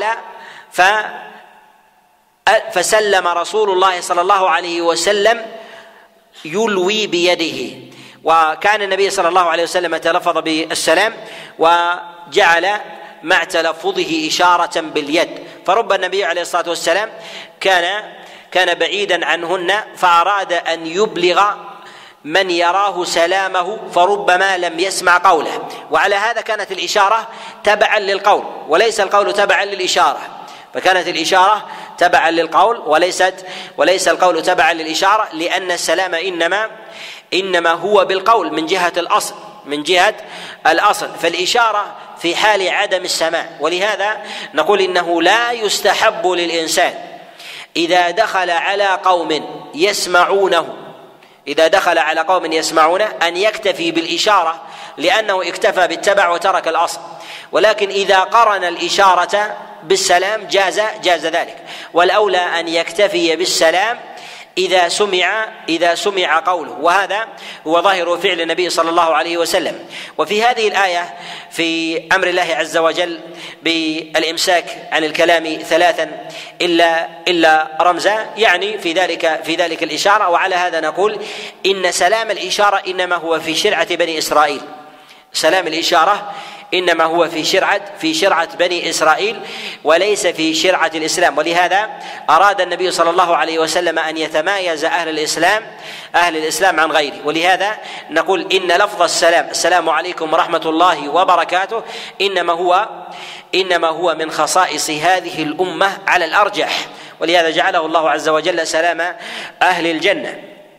فسلم رسول الله صلى الله عليه وسلم يلوي بيده، وكان النبي صلى الله عليه وسلم تلفظ بالسلام وجعل مع تلفظه إشارة باليد، فرب النبي عليه الصلاة والسلام كان بعيدا عنهن فأراد أن يبلغ من يراه سلامه فربما لم يسمع قوله، وعلى هذا كانت الإشارة تبعا للقول وليس القول تبعا للإشارة، فكانت الإشارة تبعا للقول وليس القول تبعا للإشارة، لأن السلام إنما هو بالقول من جهة الأصل، فالإشارة في حال عدم السماع. ولهذا نقول إنه لا يستحب للإنسان إذا دخل على قوم يسمعونه أن يكتفي بالإشارة، لأنه اكتفى بالتبع وترك الأصل، ولكن إذا قرن الإشارة بالسلام جاز ذلك، والأولى أن يكتفي بالسلام إذا سمع قوله، وهذا هو ظاهر فعل النبي صلى الله عليه وسلم. وفي هذه الآية في أمر الله عز وجل بالإمساك عن الكلام ثلاثا إلا رمزا، يعني في ذلك الإشارة. وعلى هذا نقول إن سلام الإشارة إنما هو في شرعة بني إسرائيل، سلام الإشارة إنما هو في شرعة بني إسرائيل وليس في شرعة الإسلام، ولهذا أراد النبي صلى الله عليه وسلم أن يتمايز أهل الإسلام عن غيره. ولهذا نقول إن لفظ السلام عليكم ورحمة الله وبركاته إنما هو من خصائص هذه الأمة على الأرجح، ولهذا جعله الله عز وجل سلام أهل الجنة.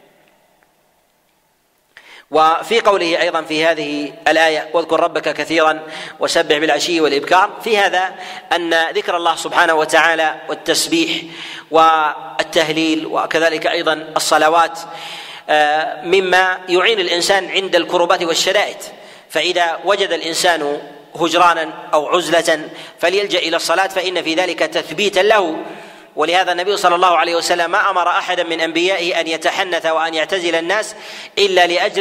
وفي قوله أيضا في هذه الآية واذكر ربك كثيرا وسبح بالعشي والإبكار، في هذا أن ذكر الله سبحانه وتعالى والتسبيح والتهليل وكذلك أيضا الصلوات مما يعين الإنسان عند الكربات والشدائد، فإذا وجد الإنسان هجرانا أو عزلة فليلجأ إلى الصلاة فإن في ذلك تثبيتا له. ولهذا النبي صلى الله عليه وسلم ما أمر أحدا من أنبيائه أن يتحنث وأن يعتزل الناس إلا لأجل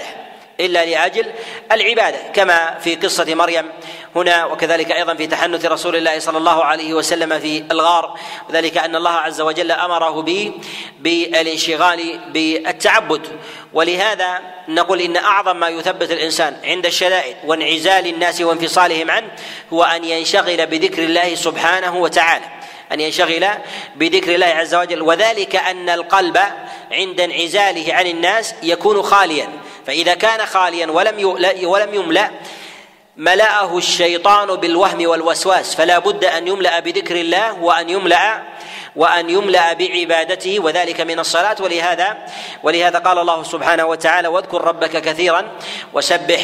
العبادة، كما في قصة مريم هنا، وكذلك أيضا في تحنث رسول الله صلى الله عليه وسلم في الغار، وذلك أن الله عز وجل أمره بالانشغال بالتعبد. ولهذا نقول إن أعظم ما يثبت الإنسان عند الشدائد وانعزال الناس وانفصالهم عنه هو أن ينشغل بذكر الله سبحانه وتعالى، أن ينشغل بذكر الله عز وجل، وذلك أن القلب عند انعزاله عن الناس يكون خاليا، فإذا كان خاليا ولم يملأ ملأه الشيطان بالوهم والوسواس، فلا بد أن يملأ بذكر الله وأن يملأ بعبادته، وذلك من الصلاة. ولهذا قال الله سبحانه وتعالى واذكر ربك كثيرا وسبح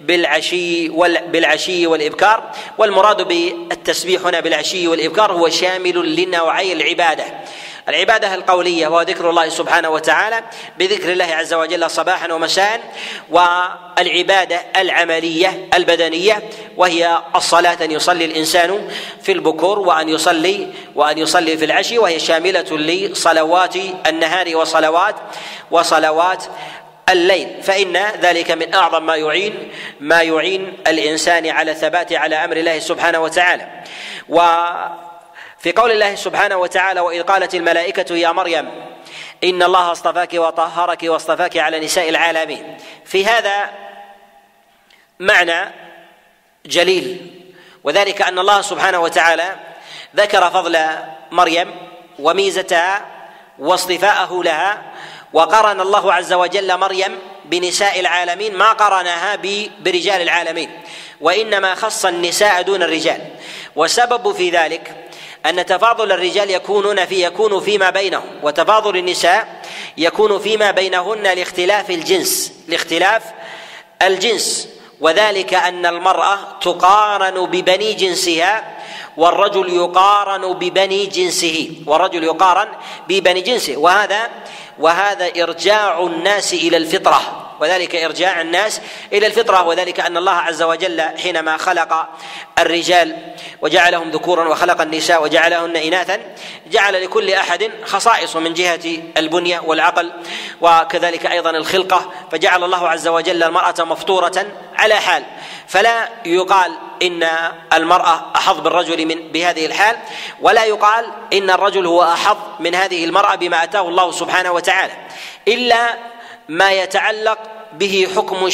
بالعشي والإبكار. والمراد بالتسبيح هنا بالعشي والإبكار هو شامل لنوعي العبادة القولية وهو ذكر الله سبحانه وتعالى بذكر الله عز وجل صباحا ومساء، والعبادة العملية البدنية وهي الصلاة، أن يصلي الإنسان في البكور وأن يصلي في العشي، وهي شاملة لصلوات النهار وصلوات الليل، فإن ذلك من أعظم ما يعين الإنسان على الثبات على أمر الله سبحانه وتعالى. وفي قول الله سبحانه وتعالى وإذ قالت الملائكة يا مريم إن الله اصطفاك وطهرك واصطفاك على نساء العالمين. في هذا معنى جليل، وذلك أن الله سبحانه وتعالى ذكر فضل مريم وميزتها واصطفاءه لها، وقرن الله عز وجل مريم بنساء العالمين ما قرنها برجال العالمين، وإنما خص النساء دون الرجال. والسبب في ذلك أن تفاضل الرجال يكون فيما بينهم، وتفاضل النساء يكون فيما بينهن لاختلاف الجنس، وذلك أن المرأة تقارن ببني جنسها والرجل يقارن ببني جنسه، وهذا إرجاع الناس إلى الفطرة، وذلك أن الله عز وجل حينما خلق الرجال وجعلهم ذكورا وخلق النساء وجعلهن إناثا جعل لكل أحد خصائص من جهة البنية والعقل وكذلك أيضا الخلقة، فجعل الله عز وجل المرأة مفطورة على حال، فلا يقال إن المرأة أحظ بالرجل بهذه الحال، ولا يقال إن الرجل هو أحظ من هذه المرأة بما أتاه الله سبحانه وتعالى، إلا ما يتعلق به حكم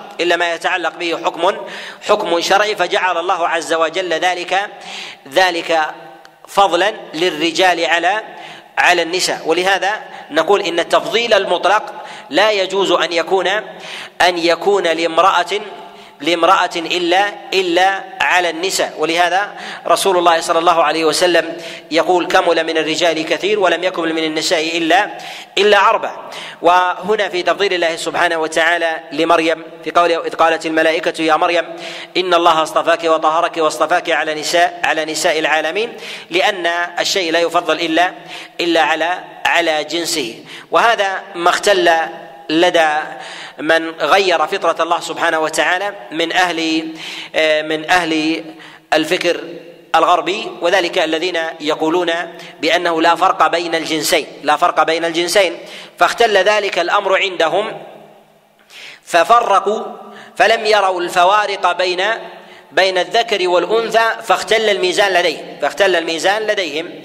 شرعي، فجعل الله عز وجل ذلك فضلا للرجال على النساء. ولهذا نقول إن التفضيل المطلق لا يجوز أن يكون لامرأة إلا على النساء. ولهذا رسول الله صلى الله عليه وسلم يقول: كمل من الرجال كثير ولم يكمل من النساء إلا 4. وهنا في تفضيل الله سبحانه وتعالى لمريم في قوله: إذ قالت الملائكة يا مريم إن الله اصطفاك وطهرك واصطفاك على نساء العالمين، لأن الشيء لا يفضل إلا على جنسه. وهذا ما اختل لدى من غير فطرة الله سبحانه وتعالى من أهل الفكر الغربي، وذلك الذين يقولون بأنه لا فرق بين الجنسين، فاختل ذلك الأمر عندهم ففرقوا فلم يروا الفوارق بين الذكر والأنثى، فاختل الميزان لديهم،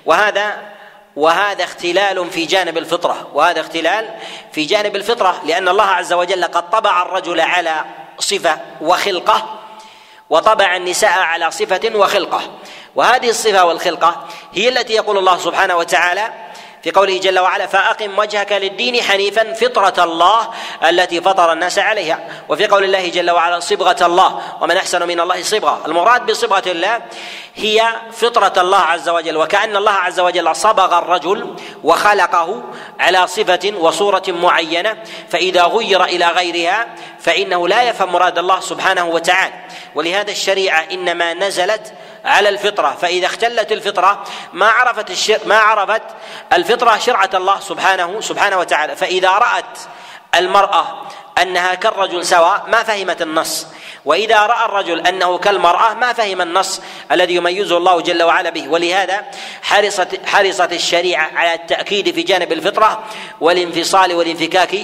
وهذا اختلال في جانب الفطرة، لأن الله عز وجل قد طبع الرجل على صفة وخلقة، وطبع النساء على صفة وخلقة، وهذه الصفة والخلقة هي التي يقول الله سبحانه وتعالى في قوله جل وعلا: فأقم وجهك للدين حنيفا فطرة الله التي فطر الناس عليها. وفي قول الله جل وعلا: صبغة الله ومن أحسن من الله صبغة. المراد بصبغة الله هي فطرة الله عز وجل، وكأن الله عز وجل صبغ الرجل وخلقه على صفة وصورة معينة، فإذا غير إلى غيرها فإنه لا يفهم مراد الله سبحانه وتعالى. ولهذا الشريعة إنما نزلت على الفطرة، فإذا اختلت الفطرة ما عرفت الفطرة شرعة الله سبحانه وتعالى. فإذا رأت المرأة أنها كالرجل سواء ما فهمت النص، وإذا رأى الرجل أنه كالمرأة ما فهم النص الذي يميزه الله جل وعلا به. ولهذا حرصت الشريعة على التأكيد في جانب الفطرة والانفصال والانفكاك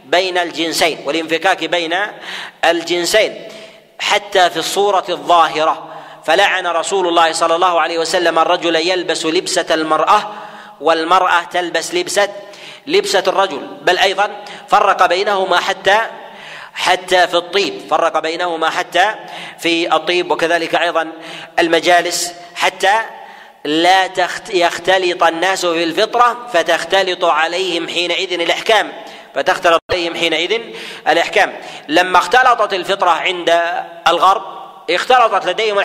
بين الجنسين حتى في الصورة الظاهرة. فلعن رسول الله صلى الله عليه وسلم الرجل يلبس لبسة المرأة والمرأة تلبس لبسة الرجل، بل أيضا فرق بينهما حتى في الطيب وكذلك أيضا المجالس، حتى لا يختلط الناس في الفطرة فتختلط عليهم حينئذ الأحكام. لما اختلطت الفطرة عند الغرب اختلطت لديهم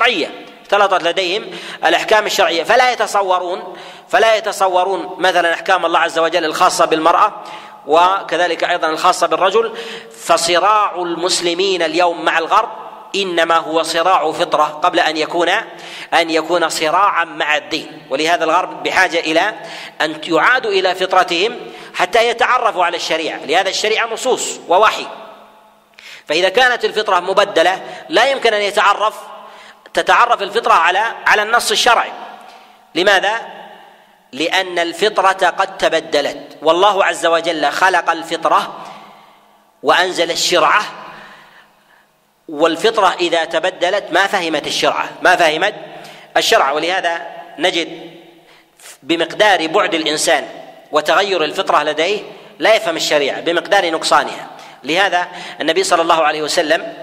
الأحكام الشرعية، فلا يتصورون مثلا أحكام الله عز وجل الخاصة بالمرأة وكذلك أيضا الخاصة بالرجل. فصراع المسلمين اليوم مع الغرب إنما هو صراع فطرة قبل أن يكون صراعا مع الدين. ولهذا الغرب بحاجة إلى أن يعادوا إلى فطرتهم حتى يتعرفوا على الشريعة، لهذا الشريعة نصوص ووحي، فإذا كانت الفطرة مبدلة لا يمكن أن تتعرف الفطرة على النص الشرعي. لماذا؟ لأن الفطرة قد تبدلت، والله عز وجل خلق الفطرة وأنزل الشرعة، والفطرة إذا تبدلت ما فهمت الشرع. ولهذا نجد بمقدار بعد الإنسان وتغير الفطرة لديه لا يفهم الشريعة بمقدار نقصانها. لهذا النبي صلى الله عليه وسلم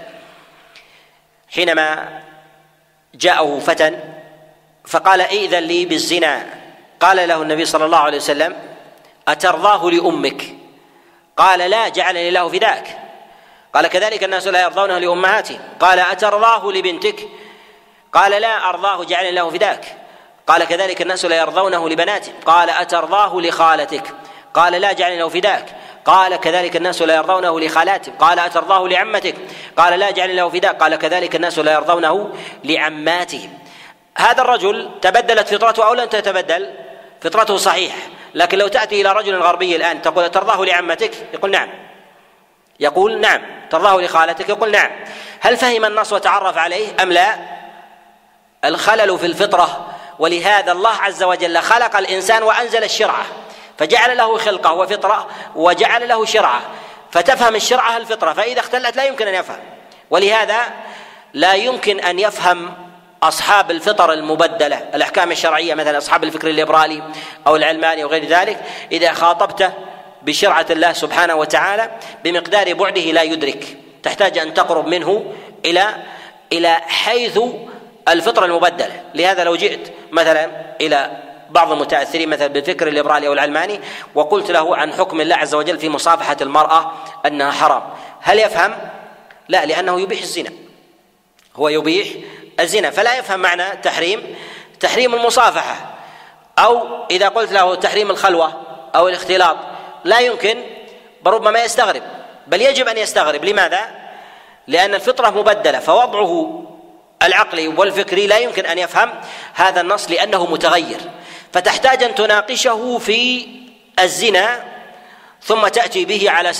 حينما جاءه فتى فقال ائذن لي بالزنا، قال له النبي صلى الله عليه وسلم أترضاه لأمك؟ قال لا، جعلني الله فداك. قال كذلك الناس لا يرضونه لأمهاتهم. قال أترضاه لبنتك؟ قال لا أرضاه، جعلني الله فداك. قال كذلك الناس لا يرضونه لبناتهم. قال أترضاه لخالتك؟ قال لا، جعلني الله فداك. قال كذلك الناس لا يرضونه لخالاتهم. قال أترضاه لعمتك؟ قال لا، جعلني الله فداك. قال كذلك الناس لا يرضونه لعماتهم. هذا الرجل تبدلت فطرته أو لم تتبدل؟ فطرته صحيحة. لكن لو تأتي إلى رجل غربي الآن تقول ترضاه لعمتك؟ يقول نعم. يقول نعم. ترضاه لخالتك؟ يقول نعم. هل فهم النص وتعرف عليه أم لا؟ الخلل في الفطرة. ولهذا الله عز وجل خلق الإنسان وأنزل الشرعة، فجعل له خلقة وفطرة وجعل له شرعة، فتفهم الشرعة الفطرة، فإذا اختلت لا يمكن أن يفهم. ولهذا لا يمكن أن يفهم أصحاب الفطر المبدلة الأحكام الشرعية، مثلا أصحاب الفكر الليبرالي أو العلماني وغير ذلك، إذا خاطبته بشرعة الله سبحانه وتعالى بمقدار بعده لا يدرك، تحتاج أن تقرب منه إلى حيث الفطرة المبدلة. لهذا لو جئت مثلا إلى بعض المتأثرين مثلا بالفكر الليبرالي أو العلماني وقلت له عن حكم الله عز وجل في مصافحة المرأة أنها حرام، هل يفهم؟ لا، لأنه يبيح الزنا، هو يبيح الزنا، فلا يفهم معنى تحريم المصافحة. أو إذا قلت له تحريم الخلوة أو الاختلاط لا يمكن، ربما يستغرب، بل يجب أن يستغرب. لماذا؟ لأن الفطرة مبدلة، فوضعه العقلي والفكري لا يمكن أن يفهم هذا النص لأنه متغير، فتحتاج أن تناقشه في الزنا ثم تأتي به على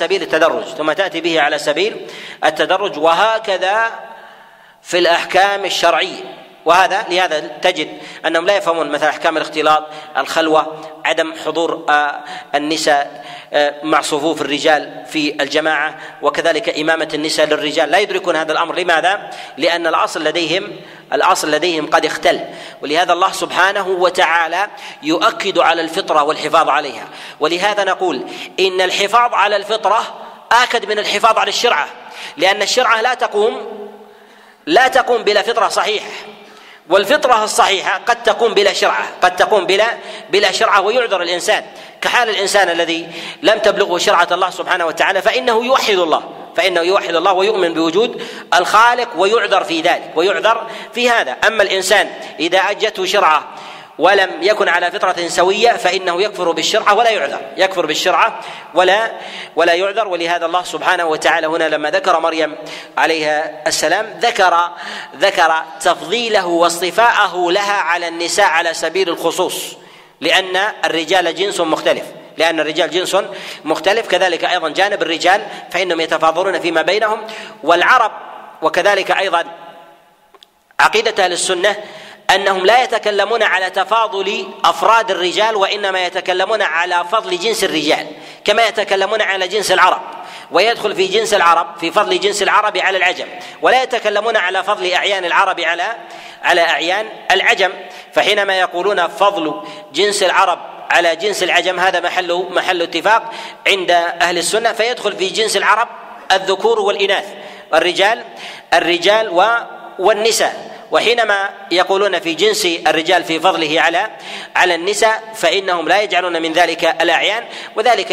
سبيل التدرج، وهكذا في الأحكام الشرعية. لهذا تجد أنهم لا يفهمون مثلا أحكام الاختلاط، الخلوة، عدم حضور النساء مع صفوف الرجال في الجماعة، وكذلك إمامة النساء للرجال، لا يدركون هذا الأمر. لماذا؟ لأن الأصل لديهم قد اختل. ولهذا الله سبحانه وتعالى يؤكد على الفطرة والحفاظ عليها. ولهذا نقول إن الحفاظ على الفطرة آكد من الحفاظ على الشرعة، لأن الشرعة لا تقوم بلا فطرة صحيحة، والفطرة الصحيحة قد تقوم بلا شرعة ويعذر الإنسان، كحال الإنسان الذي لم تبلغه شرعة الله سبحانه وتعالى فإنه يوحد الله ويؤمن بوجود الخالق ويعذر في ذلك ويعذر في هذا. أما الإنسان إذا أجته شرعة ولم يكن على فطرة سوية فإنه يكفر بالشرعة ولا يعذر. ولهذا الله سبحانه وتعالى هنا لما ذكر مريم عليها السلام ذكر تفضيله واصطفاءه لها على النساء على سبيل الخصوص، لأن الرجال جنس مختلف، كذلك أيضا جانب الرجال فإنهم يتفاضلون فيما بينهم. والعرب وكذلك أيضا عقيدة أهل السنة أنهم لا يتكلمون على تفاضل أفراد الرجال، وإنما يتكلمون على فضل جنس الرجال كما يتكلمون على جنس العرب، ويدخل في جنس العرب في فضل جنس العرب على العجم، ولا يتكلمون على فضل أعيان العرب على أعيان العجم. فحينما يقولون فضل جنس العرب على جنس العجم هذا محل اتفاق عند أهل السنة، فيدخل في جنس العرب الذكور والإناث، الرجال والنساء. وحينما يقولون في جنس الرجال في فضله على النساء فإنهم لا يجعلون من ذلك الأعيان، وذلك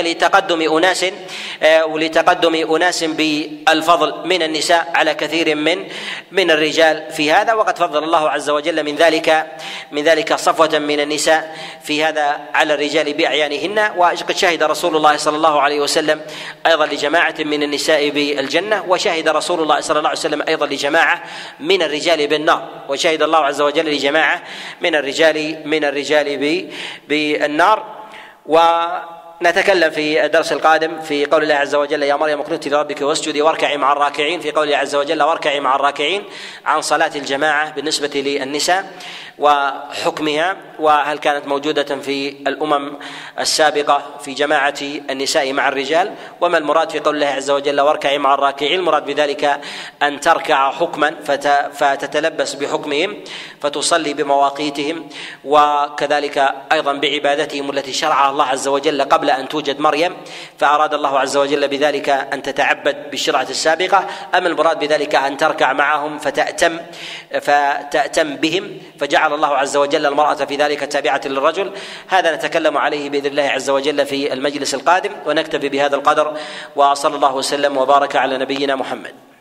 لتقدم أناس بالفضل من النساء على كثير من الرجال في هذا. وقد فضل الله عز وجل من ذلك صفوة من النساء في هذا على الرجال بأعيانهن. وقد شهد رسول الله صلى الله عليه وسلم أيضا لجماعة من النساء بالجنة، وشهد رسول الله صلى الله عليه وسلم أيضا لجماعة من الرجال بالنار، وشهد الله عز وجل لجماعة من الرجال بالنار. ونتكلم في الدرس القادم في قول الله عز وجل يا مريم اقنتي لربك واسجدي واركعي مع الراكعين، في قوله عز وجل واركعي مع الراكعين، عن صلاة الجماعة بالنسبة للنساء وحكمها، وهل كانت موجودة في الأمم السابقة في جماعة النساء مع الرجال، وما المراد في قول الله عز وجل واركعي مع الراكعين. المراد بذلك أن تركع حكما فتتلبس بحكمهم فتصلي بمواقيتهم، وكذلك أيضا بعبادتهم التي شرعها الله عز وجل قبل أن توجد مريم، فأراد الله عز وجل بذلك أن تتعبد بالشرعة السابقة. أما المراد بذلك أن تركع معهم فتأتم بهم، فجعل الله عز وجل المرأة في ذلك تابعة للرجل. هذا نتكلم عليه بإذن الله عز وجل في المجلس القادم، ونكتفي بهذا القدر، وصلى الله وسلم وبارك على نبينا محمد.